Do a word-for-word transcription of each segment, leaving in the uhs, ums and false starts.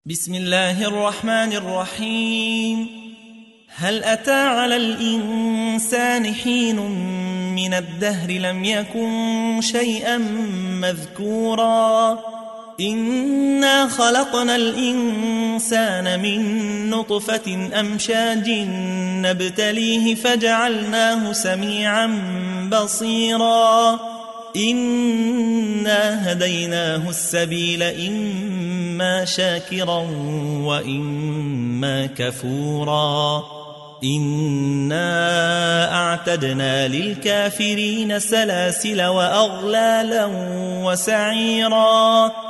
بسم الله الرحمن الرحيم. هل أتى على الإنسان حين من الدهر لم يكن شيئا مذكورا إنا خلقنا الإنسان من نطفة أمشاج نبتليه فجعلناه سميعا بصيرا إنا هديناه السبيل إما شاكرا وإما كفورا إنا أعتدنا للكافرين سلاسل وأغلالا وسعيرا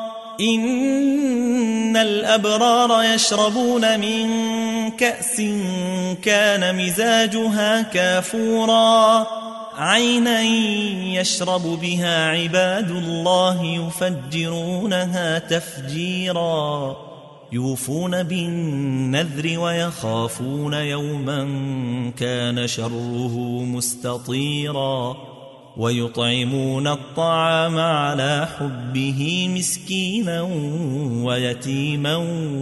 إن الأبرار يشربون من كأس كان مزاجها كافورا عينا يشرب بها عباد الله يفجرونها تفجيرا يوفون بالنذر ويخافون يوما كان شره مستطيرا ويطعمون الطعام على حبه مسكينا ويتيما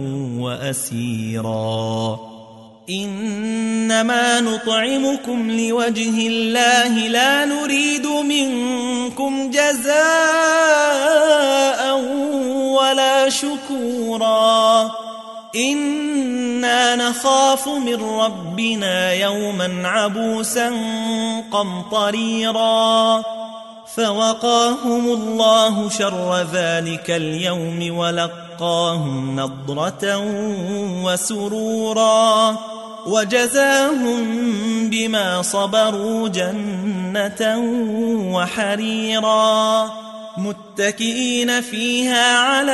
وأسيرا إنما نطعمكم لوجه الله لا نريد منكم جزاء ولا شكورا إنا نخاف من ربنا يوما عبوسا قمطريرا فوقاهم الله شر ذلك اليوم ولقاهم نضرة وسرورا وجزاهم بما صبروا جنة وحريرا متكئين فيها على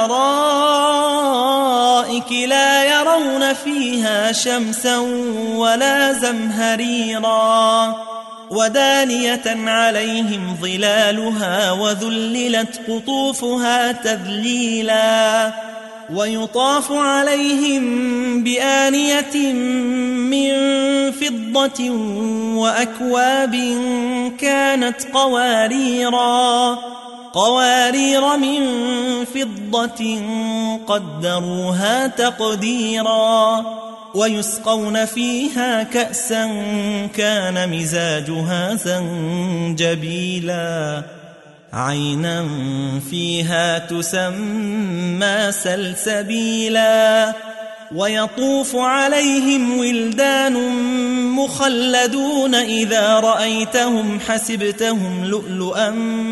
الأرائك لا يرون فيها شمسا ولا زمهريرا ودانية عليهم ظلالها وذللت قطوفها تذليلا ويطاف عليهم بآنية من فضة وأكواب كانت قواريرا قوارير من فضة قدروها تقديرا ويسقون فيها كأسا كان مزاجها زنجبيلا عينا فيها تسمى سلسبيلا ويطوف عليهم ولدان مخلدون إذا رأيتهم حسبتهم لؤلؤا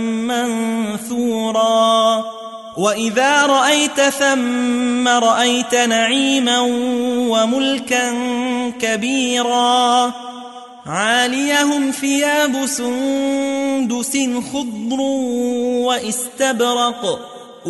منثورا وإذا رأيت ثم رأيت نعيما وملكا كبيرا عاليهم ثياب سندس خضر واستبرق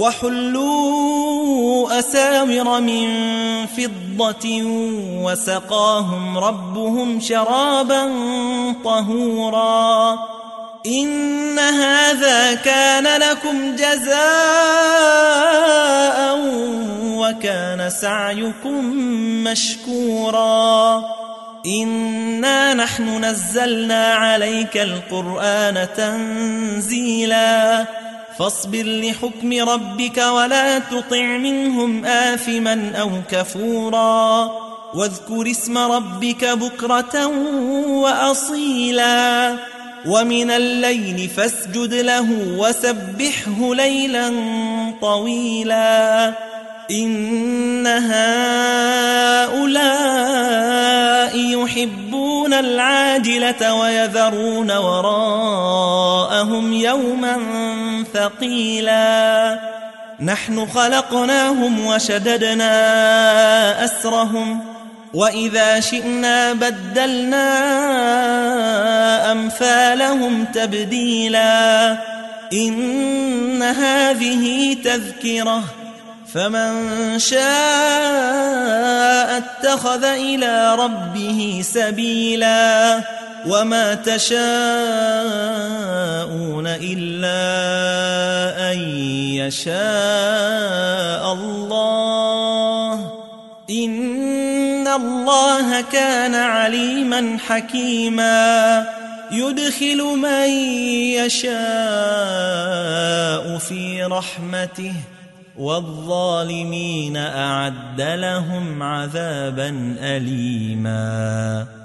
وحلوا أساور من فضة وسقاهم ربهم شرابا طهورا إن هذا كان لكم جزاء وكان سعيكم مشكورا إنا نحن نزلنا عليك القرآن تنزيلا فاصبر لحكم ربك ولا تطع منهم آثما أو كفورا واذكر اسم ربك بكرة وأصيلا ومن الليل فاسجد له وسبحه ليلا طويلا إن هؤلاء يحبون العاجلة ويذرون وراءهم يوما ثقيلا نحن خلقناهم وشددنا أسرهم وإذا شئنا بدلنا أمثالهم تبديلا إن هذه تذكرة فمن شاء اتخذ إلى ربه سبيلا وما تشاءون إلا أن يشاء الله إن الله كان عليما حكيما يدخل من يشاء في رحمته والظالمين أعد لهم عذابا أليما.